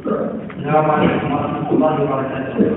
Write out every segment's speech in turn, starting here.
السلام عليكم ورحمة الله وبركاته.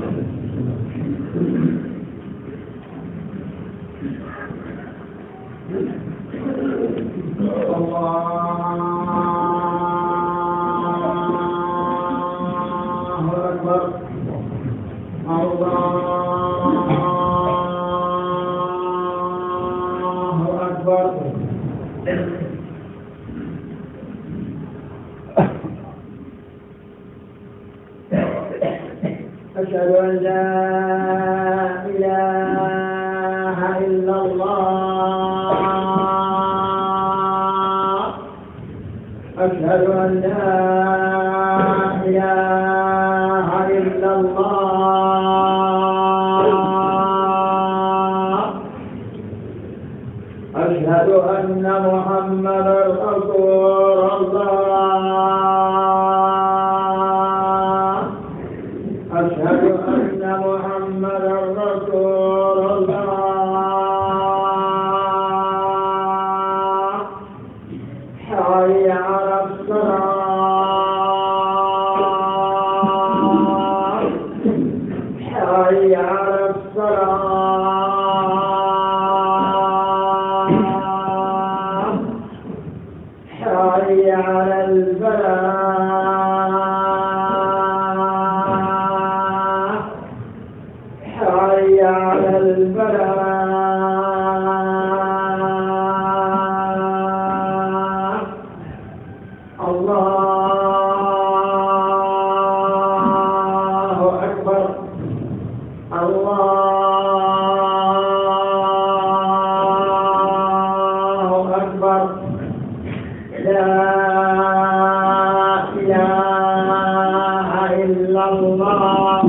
أشهد أن لا إله إلا الله. أشهد أن لا إله إلا الله. أشهد أن محمدا رسول الله. أشهد أن محمدا رسول الله. حي على الصلاة. حي على الصلاة. حي على الفلاح. حي على الفلاح. الله أكبر. الله أكبر. لا إله إلا الله.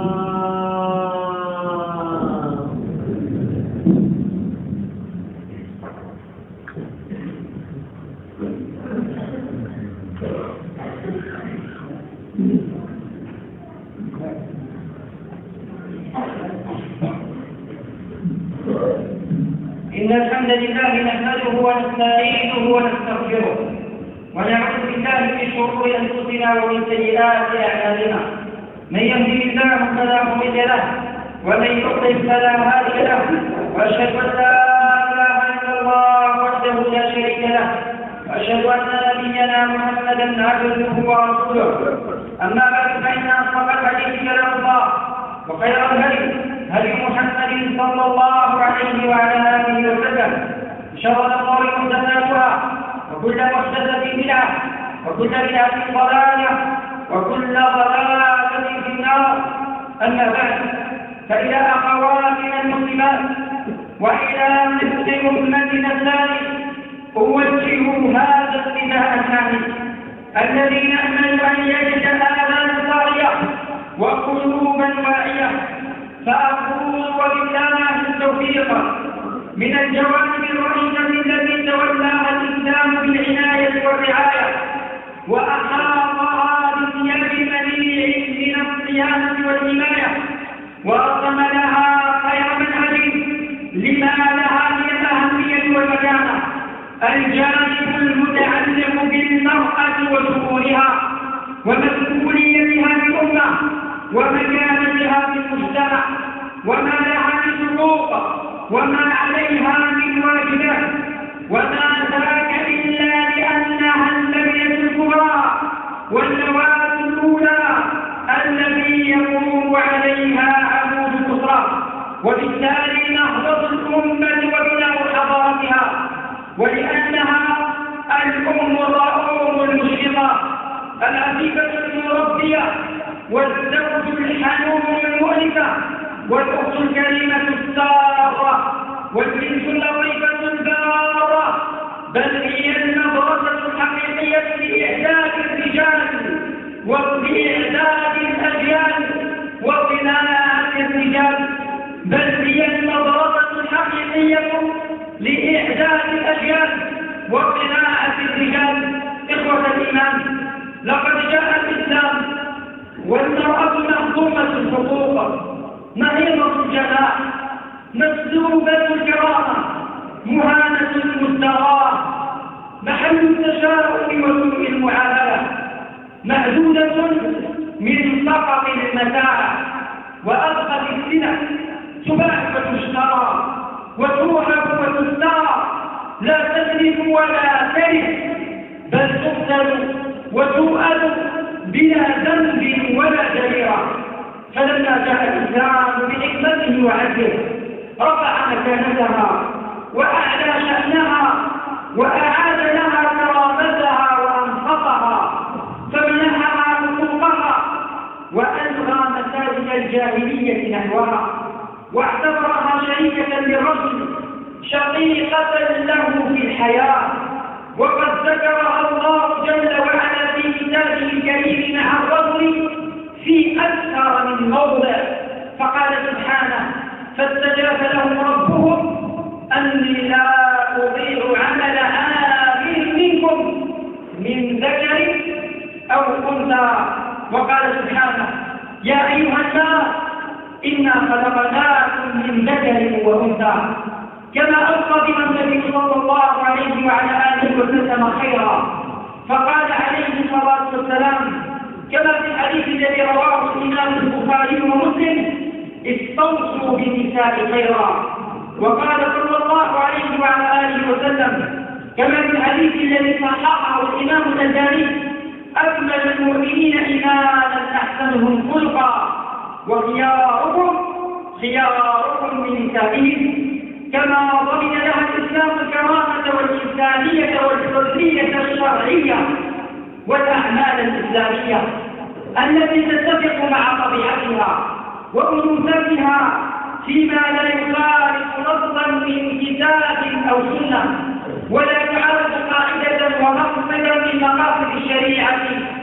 إن الحمد لله نحمده ونستعينه ونستغفره ونعوذ بالله من شرور أنفسنا ومن سيئات أعمالنا. من يهده الله فلا مضل له ومن يضلل فلا هادي له. وأشهد أن لا إله إلا الله وحده لا شريك له. وأشهد أن نبينا محمدا عبده ورسوله. أما بعد فإن أصدق الحديث كلام الله وخير الهدي هدي محمد صلى الله عليه وعلى آله وسلم. شر الأمور محدثاتها وكل محدثة بدعة وكل بدعة ضلالة وكل ضلالة في النار. أما بعد، فإلى أخواتنا المسلمات وإلى مثل أمتنا الثاني أوجه هذا النداء الثاني الذي نأمل أن يجد آذان صاغية وقلوبا واعية. فأقول وبالله التوفيق من الجوانب الرشيدة التي تولاها الإسلام بالعناية والرعاية وأحاطها بثياب منيع من الصيانة والحماية وأقام لها خير منهج لما لها من الأهمية والمكانة. الجانب المتعلق بالمرأة وشؤونها ومسؤوليتها في الأمة ومكانتها في المجتمع وما لها من حقوق وما عليها من واجبات، وما ذاك إلا لأنها اللبنة الكبرى والنواة الأولى التي يقوم عليها عمود الأسرة وبالتالي نهضة الأمة وبناء حضارتها. ولأنها الأم الرؤوم المشرقة العفيفة المربية والزوج الحنون المؤنسة والأخت الكريمة السارة والبنت اللطيفة البارة، بل هي المدرسة الحقيقية لإعداد الرجال ولإعداد الأجيال وصناعة الرجال، بل هي المدرسة الحقيقية لإعداد الأجيال وصناعة الرجال. إخوة الإيمان، لقد جاء الإسلام والمرأة مهضومة الحقوق، نهيضة الجناح، مسلوبة الكرامة، مهانة المستغاة، محل التشاؤم وسوء المعاملة. مهدودة من سقط المتاع وأبقى السنة، تباع وتشترى وتوهب وتسترى، لا تسلف ولا ترث، بل تقتل وتؤذ بلا ذنب ولا جريرة. فلما جاء الإسلام بحكمته وعدله رفع مكانتها وأعلى شأنها وأعاد لها كرامتها وأنصفها، فمنحها حقوقها وألغى مساجد الجاهلية نحوها، واعتبرها شريكة للرجل شقيقة له في الحياة. وقد ذكرها الله جل وعلا في كتابه الكريم مع الرجل في أكثر من موضع، فقال سبحانه: فاستجاب لهم ربهم أني لا أضيع عمل عامل منكم من ذكر أو أنثى. وقال سبحانه: يا أيها الناس إنا خلقناكم من ذكر وأنثى، كما أوصى بها النبي صلى الله عليه وعلى آله وسلم خيرا، فقال عليه الصلاة والسلام كما في الحديث الذي رواه الإمام البخاري ومسلم: استوصوا بالنساء خيرا. وقال صلى الله عليه وعلى آله وسلم كما في الحديث الذي صححه الإمام الألباني: أكمل المؤمنين إيمانا أحسنهم خلقا، وخياركم خياركم من نسائهم، كما ضمن لها الإسلام الكرامة والإنسانية والحرية الشرعية والأعمال الإسلامية التي تتفق مع طبيعتها وأنوثتها فيما لا يخالف نصا من كتاب أو سنة، ولا يعارض قاعدة ومقصدا من مقاصد الشريعة،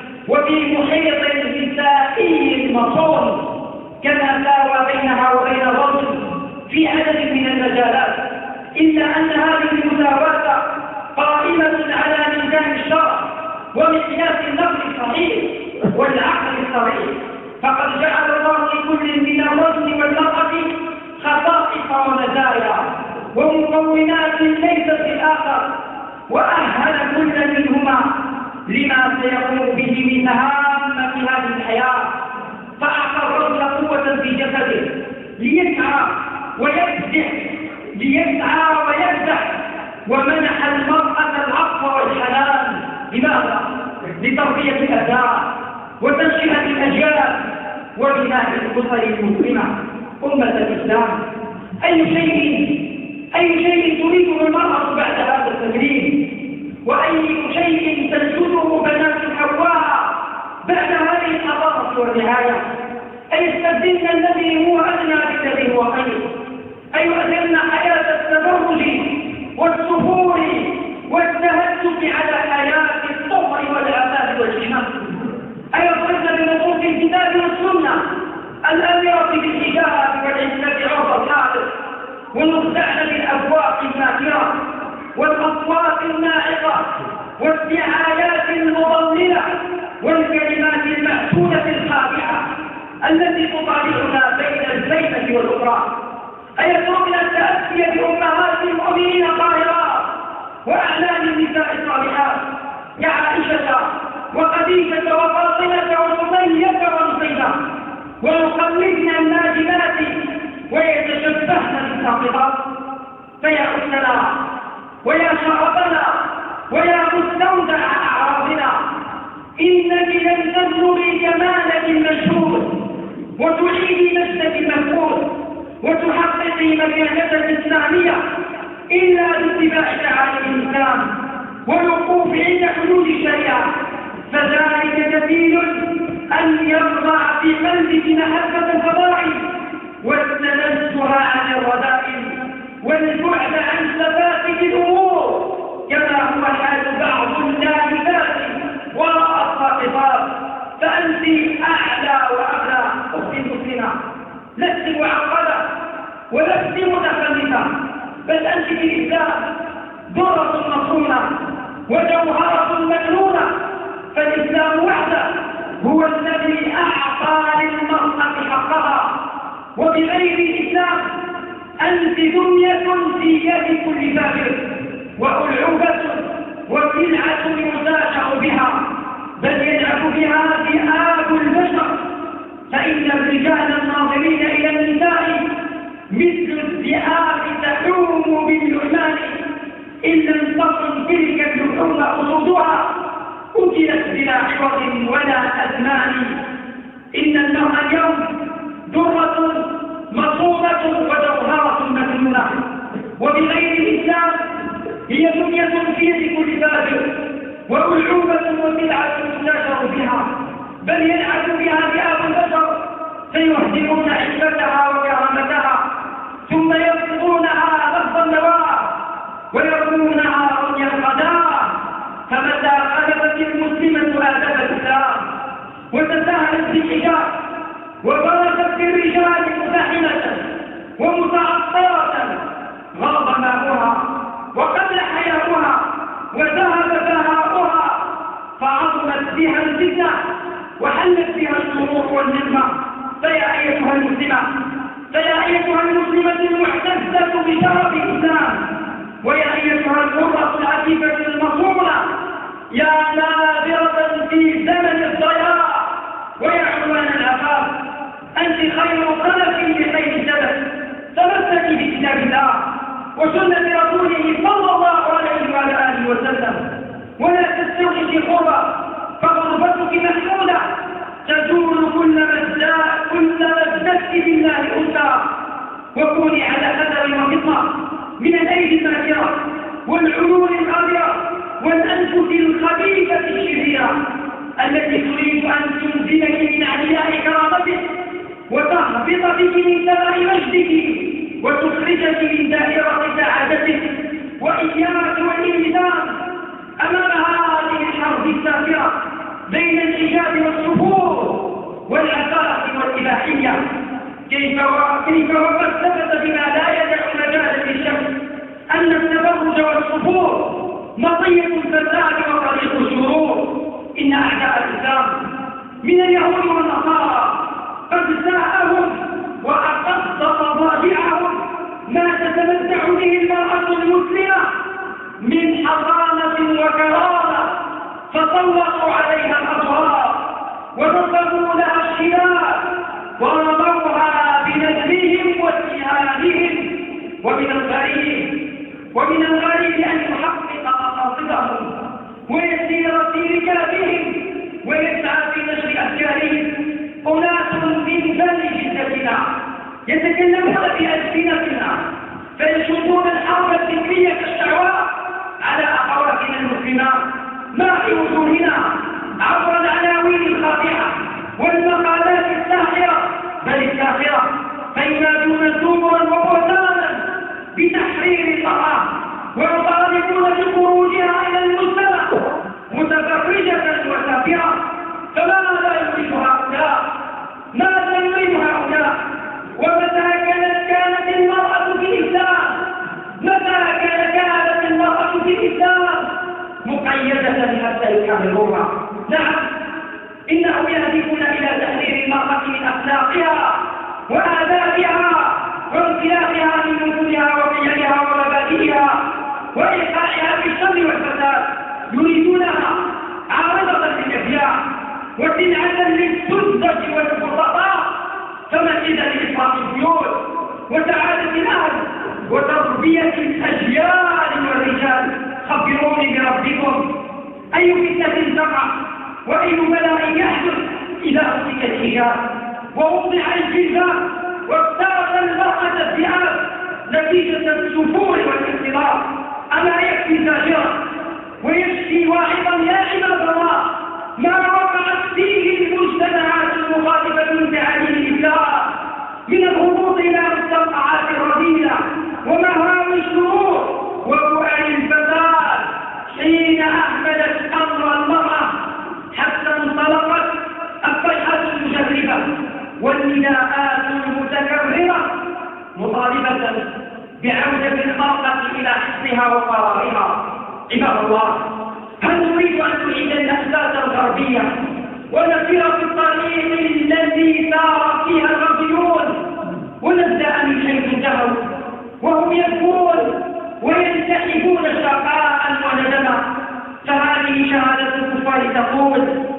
وفي محيط نسائي مصون، كما ساوى بينها وبين الرجل في عدد من المجالات، إلا أن هذه المساواة قائمة على ميزان الشرع ومقياس النقل الصحيح والعقل الصريح، فقد جعل الله لكل من الرجل والمرأة خصائص ومزايا ومكونات ليست في الآخر، وأهل كل منهما لما سيقوم به من مهام في هذه الحياة. فأعطى الرجل قوة في جسده ليسعى ويبدع، ومنح المرأة العطف والحنان. لماذا؟ لتربية الأبناء وتنشئة الأجيال وبناء الأسر المسلمة. أمة الإسلام، أي شيء تريده المرأة بعد هذا التدريب؟ وأي شيء تنشده بنات حواء بعد هذه الحضارة والرعاية؟ أيستبدلن الذي هو أدنى بالذي هو خير؟ أيؤثرن حياة التبرج والسفور والتهتك على حياة الطهر والعفاف والحمام؟ أيضربن بنصوص الكتاب والسنة الآمرة بالحجاب والعزة عرض الحادث، ونخدعن بالأبواق الماكرة والأصوات الناعقة والدعايات المضللة والكلمات المأسولة الخادعة التي تطالعنا بين الزينة والأخرى؟ أيتركن التأسي بأمهات المؤمنين الطاهرات وأعلام النساء الصالحات كعائشة وخديجة وفاطمة وسمية ورقية، ويقلدن الناجمات ويتشبهن بالساقطات؟ فيا أختنا ويا شرفنا ويا مستودع أعراضنا، إنك لن تبلغي جمالك المشهود وتعيدي نفسك المفقود وتحققي مكانة الإسلامية إلا باتباع تعاليم الإسلام والوقوف عند حدود الشريعة، فذلك كفيل أن يرضع في قلبك محبة الفضائل والتنزه عن الرذائل والبعد عن سفاسف الأمور، كما هو حال بعض اللاهبات وراء الساقطات. فأنت أعلى وأغلى أختي المسلمة، لست معقدة ولست متخلفة، بل أنت في الإسلام درة مصونة وجوهرة مكنونة. فالإسلام وحده هو الذي أعطى للمرأة حقها، وبغير الإسلام أنت دمية في يد كل فاجر وألعوبة وسلعة يساشع بها. بل يلعب بها ذئاب البشر، فإن الرجال الناظرين إلى النساء مثل الذئاب تحوم باللحمان، إن لم تكن تلك اللحوم أصولها أكلت بلا عوض ولا أثمان. إن المرأة اليوم درة مصونة وجوهرة مكنونة، وبغير الإسلام هي دنيا في يد كل فاجر، وألعوبة وبدعة تنتشر بها، بل يلعب بها ذئاب البشر فيهدمون عفتها وكرامتها، ثم يرفضونها لفظ النواه ويرمونها رمي القضاء. فمتى غلبت المسلمة آداب الإسلام وتساهلت بالحجاب وبرزت بالرجال مزاحمة ومتعطرة غاب ماؤها وقل حياؤها وذهب بهاؤها، فعظمت بها الفتنة وحلت بها الشرور والنعمة. فيا أيتها المسلمة المعتزة بشرف الإسلام، ويا أيتها الحرة العفيفة المصونة، يا نادرة في زمن الضياع ويا عنوان العفاف، أنت خير خلف بخير سلف، تمسكي بكتاب الله وسنة رسوله صلى الله عليه وعلى آله وسلم، ولا تستوحشي غربة، فغربتك محمودة تزول كل مزدت بالله أنثى، وكوني على قدر وفطنة من الأيدي الماكرة والعيون الغابرة والأنفس الخبيثة الشريرة التي تريد أن تنزلك من علياء كرامتك وتهبط بك من سماء مجدك وتخرجك من دائرة سعادتك. وإياك والإنسان أمام هذه الحرب السافرة بين الحجاب والسفور والعفاف والإباحية. كيف وقد ثبت بما لا يدع مجال للشك أن التبرج والسفور مطية الفساد وطريق الشرور. إن أعداء الإسلام من اليهود والنصارى قد ساءهم وأقص مضاجعهم ما تتمتع به المرأة المسلمة من حضانة وكرامة، فطلقوا عليها الأبرار ونصبوا لها الشباب ورموها بنزلهم واتهامهم. ومن الغريب أن يحقق مقاصدهم ويسير في ركابهم ويسعى في نشر أفكارهم أناس من بني جدتنا يتكلمون بألسنتنا فيشوفون الحرب الفكرية كالشعواء على أخواتنا المسلمات ما في وجوهنا عبر العناوين الخاطئة والمقالات الساحرة بل الساخرة، فينادون زورا وبهتانا بتحرير المرأة ويطالبون بخروجها إلى المجتمع متفرجة وسافرة. فماذا يريد هؤلاء؟ ماذا يريد هؤلاء؟ ومتى كانت المرأة في الإسلام؟ متى كانت المرأة في الإسلام مقيدة حتى يكرروها؟ نعم، إنهم يهدفون إلى تحرير المرأة من أخلاقها وآدابها وانطلاقها من نفوذها وقيمها ومبادئها وإيقاعها في الشر والفساد. يريدونها عارضة للإبياع وسلعة للسذج والبسطاء، فمسجدا لإفراط البيوت وسعادة الأهل وتربية الأجيال والرجال. خبروني بربكم، أي فتنة تقع وأي بلاء يحدث إذا أمسك الحجاب ووضع الجلباب وافترض المرأة الذئاب نتيجة السفور والاختلاط؟ ألا يكفي زاجرا ويكفي واعظا يا عباد الله ما وقعت فيه المجتمعات المخالفة لتعاليم الإسلام من الهبوط إلى مستنقعات الرذيلة ومهام الشرور وبؤر الفساد حين أهملت أمر المرأة حتى انطلقت الصيحة المجربة والنداءات المتكررة مطالبة بعودة المرأة إلى حصنها وقرارها. عباد الله، هل نريد أن نعيد الأحداث الغربية ونسير في الطريق الذي سار فيها الغربيون ونبدأ من حيث انتهوا وهم يبكون وينتحبون شقاء وندما؟ فهذه شهادة الكفار تقول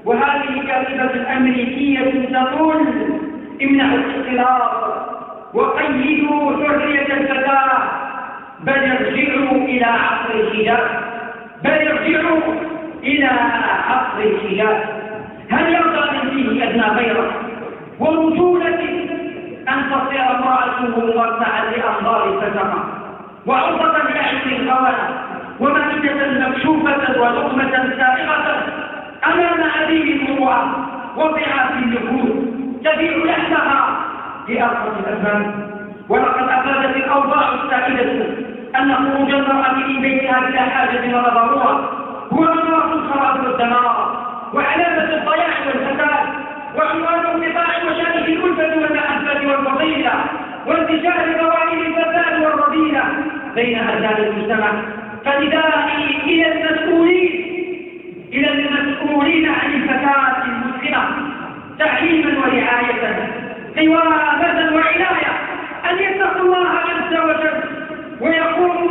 وهذه جريمة أمريكية تقول امنعوا الاختلاط وقيدوا حرية الفتاة، بل ارجعوا إلى عصر الحجاب، بل ارجعوا إلى عصر الحجاب. هل يرضى من فيه أدنى غيره ورجولة أن تصير امرأته مرتعا لأنظار الفتاة وعرضة لأعين الخونة ومائدة مكشوفة ولقمة سائغة أمام عديم المروءة وضعات النفوس تبيع لحمها لأرقى الأثمان. ولقد أفادت الأوضاع السائدة أن خروج المرأة من بيتها بلا حاجة ولا ضرورة هو مناط الخراب والدمار وعلامة الضياع والفساد وعنوان انقطاع وشائج الألفة والمحبة والفضيلة وانتشار ظواهر الفساد والرذيلة بين أبناء المجتمع. فندائي إلى المسؤولين عن الفتاة المسلمة تعليما ورعاية قوامة وعناية أن يتقوا الله عز وجل ويقوموا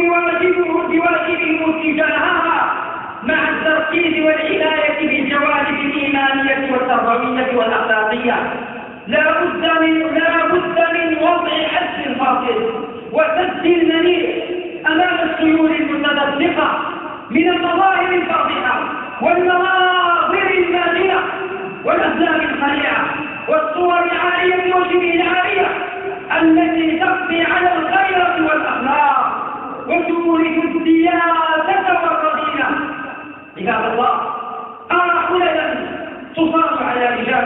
بواجبهم تجاهها مع التركيز والعناية بالجوانب الإيمانية والتربوية والأخلاقية. لا بد من وضع حد فاصل وسد المنيع أمام السيول المتدفقة من المظاهر الفاضحة والمناظر الماجنة والأفلام الخليعة والصور العارية وشبه العارية التي تقضي على الغيرة والأخلاق وتورث السياسة والرذيلة. عباد الله، أرى حللا تصاب على رجال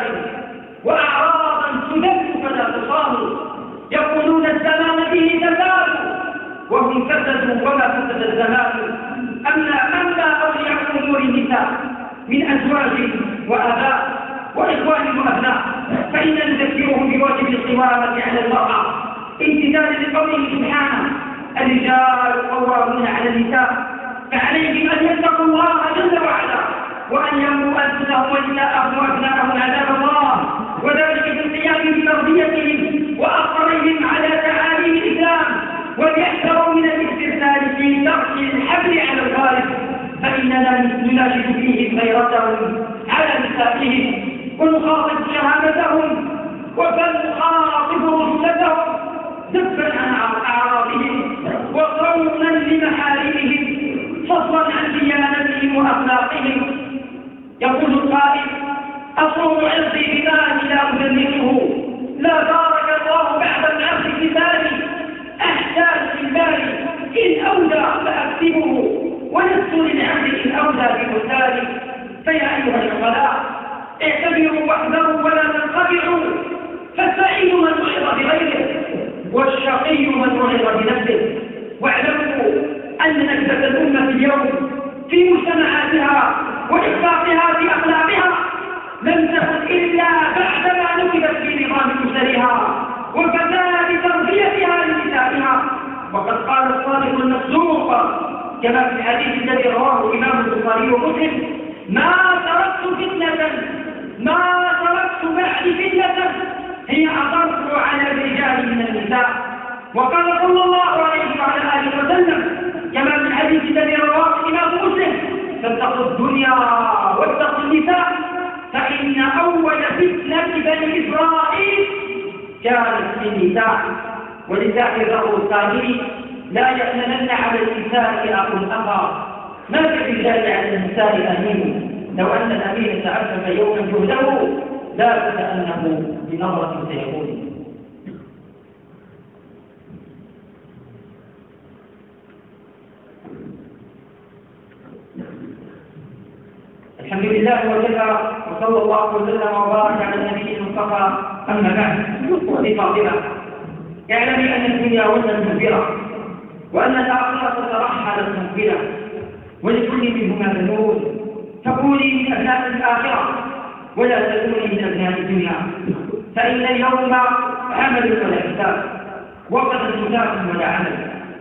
وأعراضا تذل فلا تصاب، يقولون الزمان به تزال وهم فسدوا وما فسد الزمان. أما أولياء أمور النساء من أزواج وآباء وإخوان وأبناء فإن نذكرهم بواجب القوامة على المرأة امتثالا لقوله سبحانه: الرجال قوامون على النساء، فعليهم أن يتقوا الله جل وعلا وأن يروا أنفسهم ونساءهم وأبناءهم عذاب الله، وذلك بالقيام بتربيتهم وأقرهم على تعاليم الإسلام، وليحذروا من الاسترسال في ترك الحبل على الغالب، فإننا نناشد فيهم غيرتهم على نسائهم ونخاطب شهامتهم ونخاطب رجولتهم ذبا عن أعراضهم وصونا لمحارمهم فضلا عن ديانتهم وأخلاقهم. يقول القائل: أصوم عرضي بمال لا أدلله، لا بارك الله بعد العرض بمالي، أحتاج للمال إن أولى فأكتبه ولست للعرض إن أولى بمثالي. فيا أيها العقلاء، اعتبروا واحذروا ولا تنخدعوا، فالسعيد من وعظ بغيره والشقي من وعظ بنفسه. واعلموا أن نكبة الأمة اليوم في مجتمعاتها وإخفاقها في أخلاقها لم تكن إلا بعدما نكبت في نظام أسرها وفساد تربيتها لنسائها. وقد قال الصادق المصدوق كما في الحديث الذي رواه الإمام البخاري ومسلم: ما تركت بعد فتنة هي أضر على الرجال من النساء. وقال صلى الله عليه وعلى آله وسلم كما في الحديث الذي رواه الإمام مسلم: فاتقوا الدنيا واتقوا النساء، فإن أول فتنة بني إسرائيل كانت في النساء. ولذلك القائل: لا يأمنن على الإنسان أخا، ما في الرجال على النساء أمين، لو أن الأمين تعفف يوما جهده لا بد أنه بنظرة سيكون. الحمد لله وكفى، وصلى الله وسلم وبارك على النبي المصطفى. أما بعد، أختي فاطمة، اعلمي أن الدنيا وزن مدبرة، وأن الآخرة ترحلت مقبلة، ولكل منهما ذنوب، فكوني من أبناء الآخرة ولا تكوني من أبناء الدنيا، فإن اليوم عمل ولا حساب، وغدا حساب ولا عمل.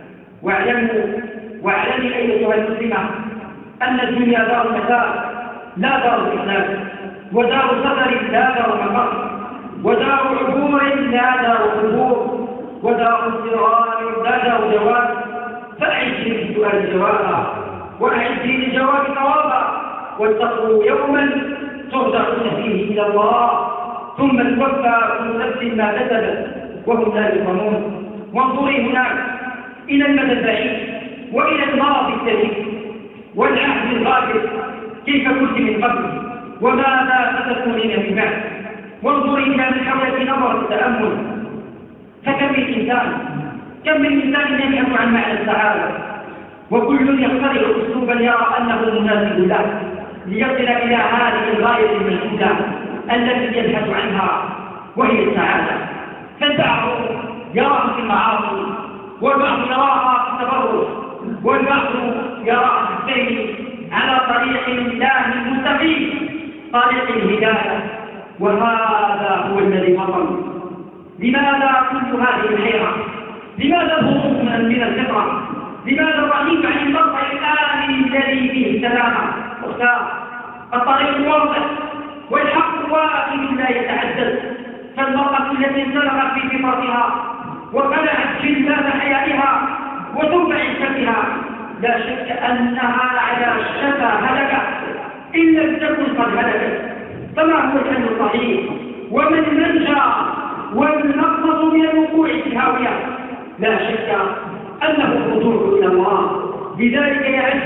واعلمي أيتها المسلمة أن الدنيا دار متاع لا دار إسلام، ودار سفر لا دار مقر، ودار عبور لا دار قبور، ودار اضطرار لا دار جواب. فأعدي للسؤال جوابا، وأعدي للجواب ثوابا، واتقوا يوما ترجعون فيه إلى الله ثم توفى كل نفس ما كسبت وهم لا يظلمون. وانظري هناك إلى المدى البعيد وإلى الماضي السليم والعهد الغابر كيف كنت من قبل وماذا ستكونين من بعد. وانظري إلى من حولك نظر التأمل، فكم من إنسان يبحث عن معنى السعادة وكل يخترع أسلوبا يرى أنه مناسب له ليصل إلى هذه الغاية المنشودة التي يبحث عنها وهي السعادة. فالبعض يراها في المعاصي والبعض يراها في التبرج والبعض يراها في السير على طريق الله المستقيم طريق الهداية، وهذا هو الذي بطل. لماذا كل هذه الحيرة؟ لماذا الهروب من الفطرة؟ لماذا الرغيب عن المرء الآمن الذي فيه السلامة؟ أختار الطريق واضح والحق واحد لا يتعدد. فالمرأة التي انسلخت في فطرتها وخلعت جلباب حيائها وثوب عفتها لا شك أنها على شفا هلكة إن لم تكن قد هلكت. فما هو الحل الصحيح ومن المنجى والمقصد من الوقوع في الهاوية؟ لا شك أنه الرجوع إلى الله. لذلك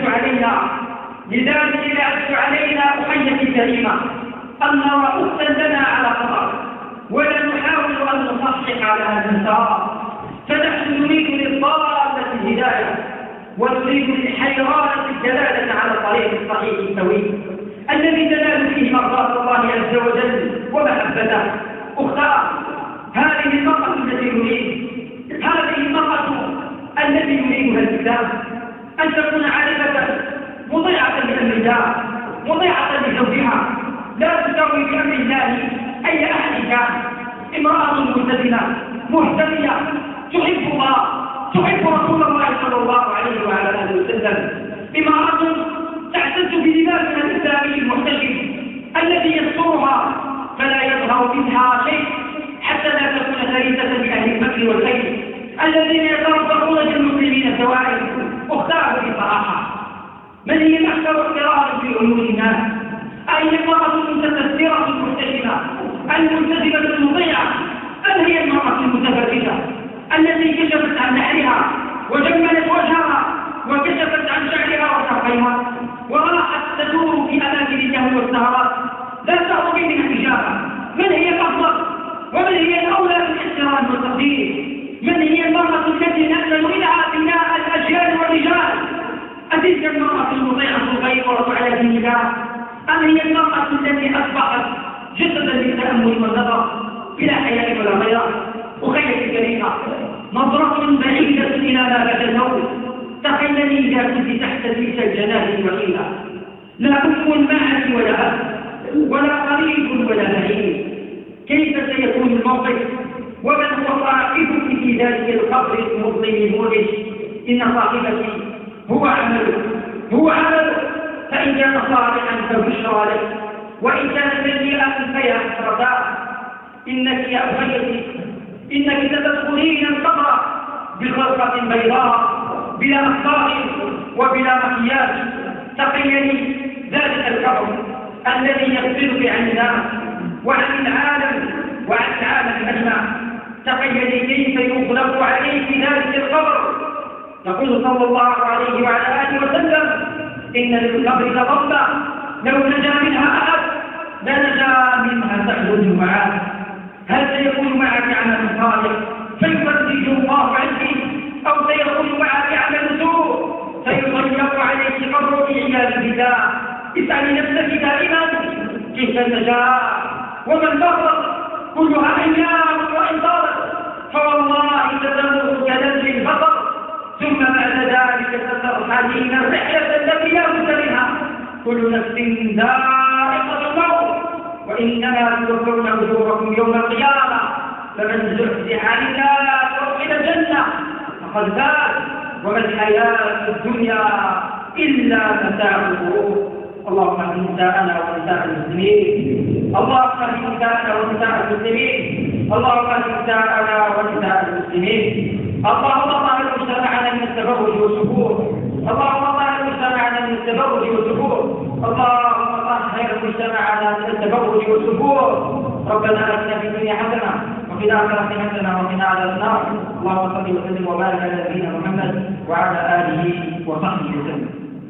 يعز علينا أخيتي الكريمة أن نرى أختا لنا على خطر ولا نحاول أن نصحح على هذا المسار. فنحن نريد للضالة الهداية ونريد للحيرانة الدلالة على الطريق الصحيح السوي الذي تنال فيه مرضاة الله عز وجل ومحبته. أختار هذه المرأة التي نريد، هذه المرأة التي يريدها الإسلام أن تكون عارفة مطيعة لأمر الله مطيعة لزوجها لا تسوي بأمر الله أي أحد كان. امرأة ملتزمة مهتمية تحب الله تحب رسول الله صلى الله عليه وعلى آله وسلم. امرأة تعتز بلباسها الإسلامي المحتشم الذي يسترها فلا يظهر منها شيء حتى لا تكون فريسة لأهل المكر والخير الذين يتربصون بالمسلمين سواء. اختاره بصراحة من هي الأكثر اقتراضا في عيون الناس؟ أي المرأة المتسترة المحتشمة الملتزمة المطيعة أم هي المرأة المتفرجة التي كشفت عن نحرها وجملت وجهها وكشفت عن شعرها وساقيها وراحت تدور في أماكن الجهل والسهرات لا تعطي منها إجابة؟ من هي الأفضل ومن هي الأولى بالاحترام والتقدير؟ من هي المرأة التي نأمل منها بناء الأجيال والرجال؟ أتلك المرأة المطيعة الغيورة على دين الله أم هي المرأة التي أصبحت جسدا للتأمل والنظر بلا حياء ولا غيرة؟ أخيتي الكريمة نظرة بعيدة إلى ما بعد الموت. تخيلي إذا كنت تحت تلك الجنازة الوحيدة لا أم معك ولا أب ولا قريب ولا بعيد، كيف سيكون الموقف ومن هو صاحبك في ذلك القبر المظلم المولد؟ إن صاحبتي هو عمله فإن كان صالحا فبشرى لك وإن كان سيئا فيا حسرتاه. إنك يا أخيتي إنك ستدخلين القبر بخلقة بيضاء بلا أخطاء وبلا مكياج. تخيلي ذلك القبر الذي يفصلك عن الناس وعن العالم أجمع. تخيلي كيف يغلق عليك ذلك القبر. يقول صلى الله عليه وعلى آله وسلم إن للقبر لضبة لو نجا منها أحد لنجا منها سعد الجمعات. هل سيكون معك عمل صالح فيفرج الله عنك أو سيكون معك عمل سوء فيضيق عليك قبر عياذ بالله؟ اسألي نفسك دائما كيف النجاة ومن بغض كلها أيام وإن طالت فوالله ستمر كنزل البقر ثم بعد ذلك سترحلين الرحلة التي لا بد منها. كل نفس ذائقة الموت وإنما توفون أجوركم يوم القيامة فمن زحزح عن النار وأدخل الجنة فقد فاز وما الحياة الدنيا إلا متاع الغرور. اللهم اهد نساءنا ونساء المسلمين، اللهم اهد نساءنا ونساء المسلمين، اللهم اهد نساءنا ونساء المسلمين. اللهم طهر مجتمعنا من التبرج والسفور، اللهم طهر مجتمعنا من التبرج والسفور، اللهم طهر المجتمع على التبرج والسفور. ربنا آتنا في الدنيا حسنة وفي الآخرة حسنة وقنا عذاب النار. اللهم صل وسلم وبارك على نبينا محمد وعلى آله وصحبه وسلم.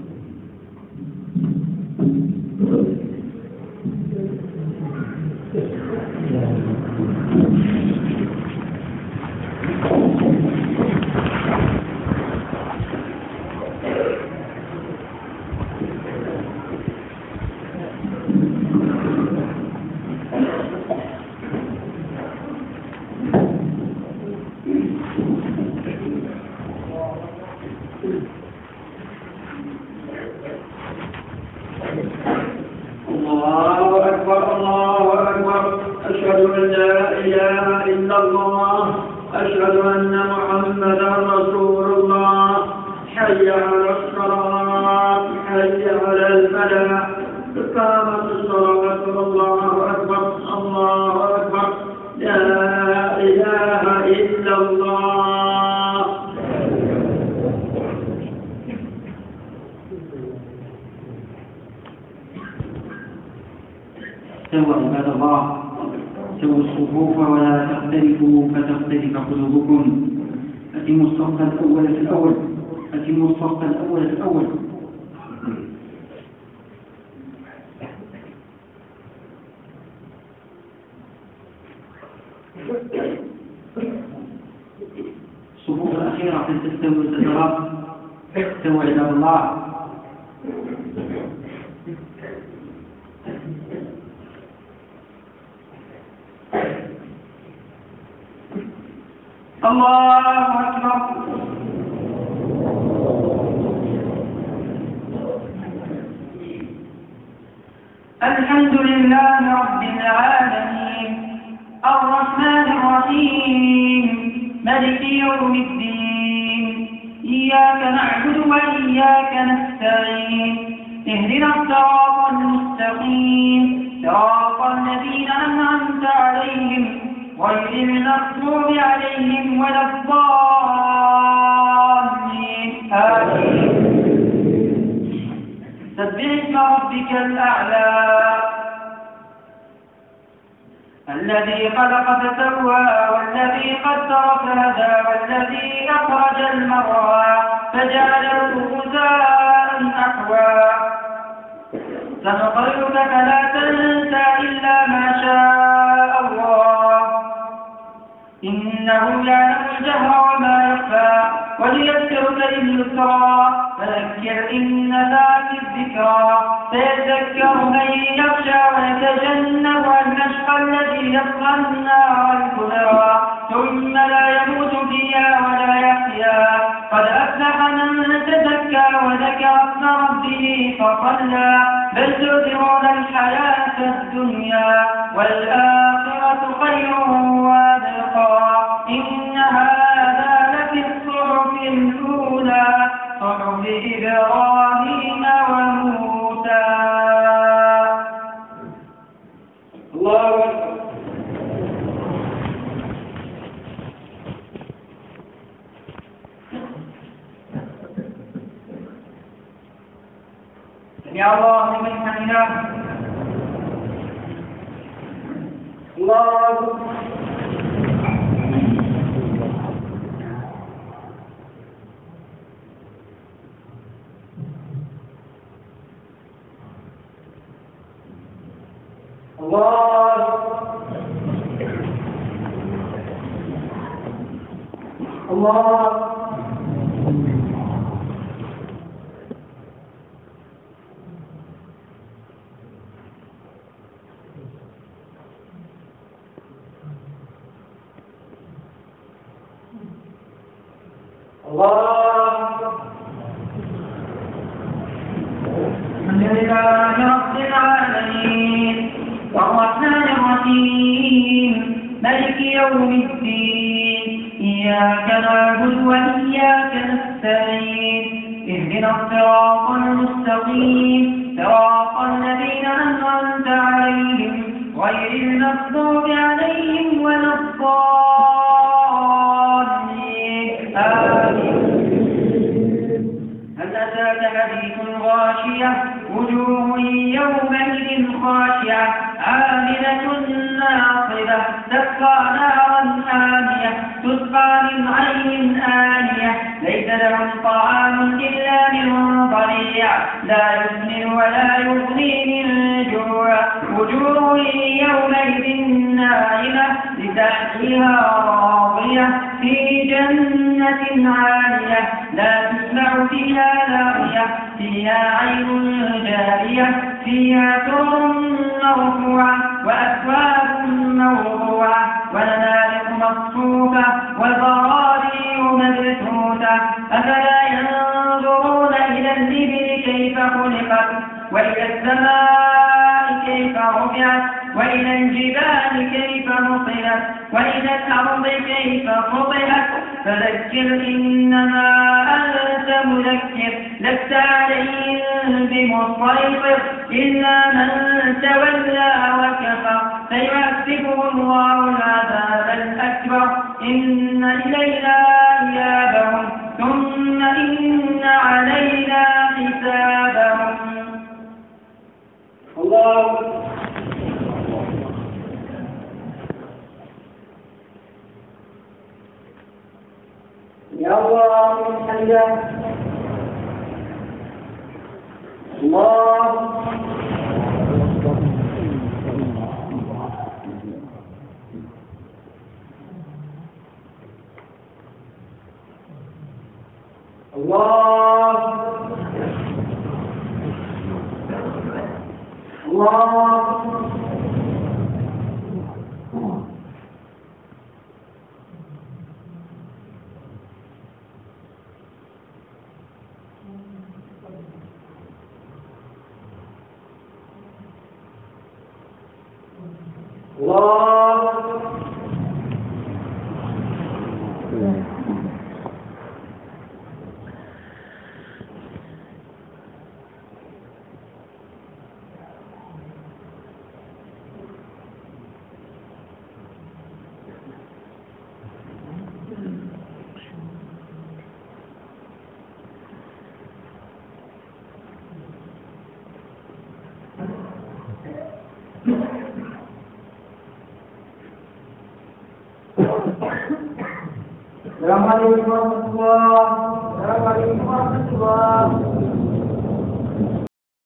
الله أكبر الله أكبر. أشهد أن لا إله إلا الله. أشهد أن محمدا رسول الله. حي على الصلاة حي على الفلاح. إقامة الصلاة. الله أكبر الله أكبر. لا إله إلا الله. استووا عباد الله، استووا الصفوف ولا تختلفوا فتختلف قلوبكم. أتموا الصف الأول في الأول، أتموا الصف الأول في الأول. الصفوف الأخيرة تستوي وتتراص. استووا عباد الله. الله أكبر. الحمد لله رب العالمين الرحمن الرحيم مالك يوم الدين. إياك نعبد وإياك نستعين. اهدنا الصراط المستقيم صراط الذين أنعمت عليهم غير المغضوب عليهم ولا الضالين. آمين. سبح اسم ربك الأعلى الذي خلق فسوى والذي قدر فهدى والذي أخرج المرعى فجعله غثاء أحوى. سنقرئك فلا تنسى إلا ما شاء الله إنه يعلم الجهر وما يخفى وليذكرك لليسرى فذكر إن نفعت الذكرى سيذكر من يخشى ويتجنبها الأشقى الذي يصلى النار الكبرى ثم لا يموت فيها ولا يحيا. قد أفلح من تزكى وذكر اسم ربه فصلى بل تؤثرون الحياة الدنيا والآخرة خير وأبقى. إن هذا لفي الصحف الأولى صحف إبراهيم وموسى. الله أكبر. سمع الله لمن حمده. الله أكبر. الله الحمد لله رب العالمين الرحمن الرحيم مالك يوم الدين. إياك نعبد وإياك نستعين. اهدنا الصراط المستقيم صراط الذين أنعمت عليهم غير المغضوب عليهم ولا الضالين. آمين. هل أتاك حديث الغاشية وجوه يومئذ خاشعة عاملة ناصبة تسقى نارا حامية تسقى من عين آنية ليس لهم طعام إلا من ضريع لا يسمن ولا يغني من جوع وجوه يومئذ ناعمة لسعيها راضية في جنة عالية لا تسمع فيها لاغية فيها عين جارية فيها سرر مرفوعة وأكواب موضوعة ونمارق مصفوفة وزرابي مبثوثة أفلا ينظرون إلى الإبل كيف خلقت وإلى السماء كيف رفعت وإلى الجبال كيف نصبت وإلى الأرض كيف سطحت فذكر إنما أنت مذكر لست عليهم بمسيطر إلا من تولى وكفر فيعذبه الله العذاب الأكبر إن إلينا إيابهم ثم إن علينا حسابهم. الله يا الله من حمده الله السلام عليكم ورحمة الله.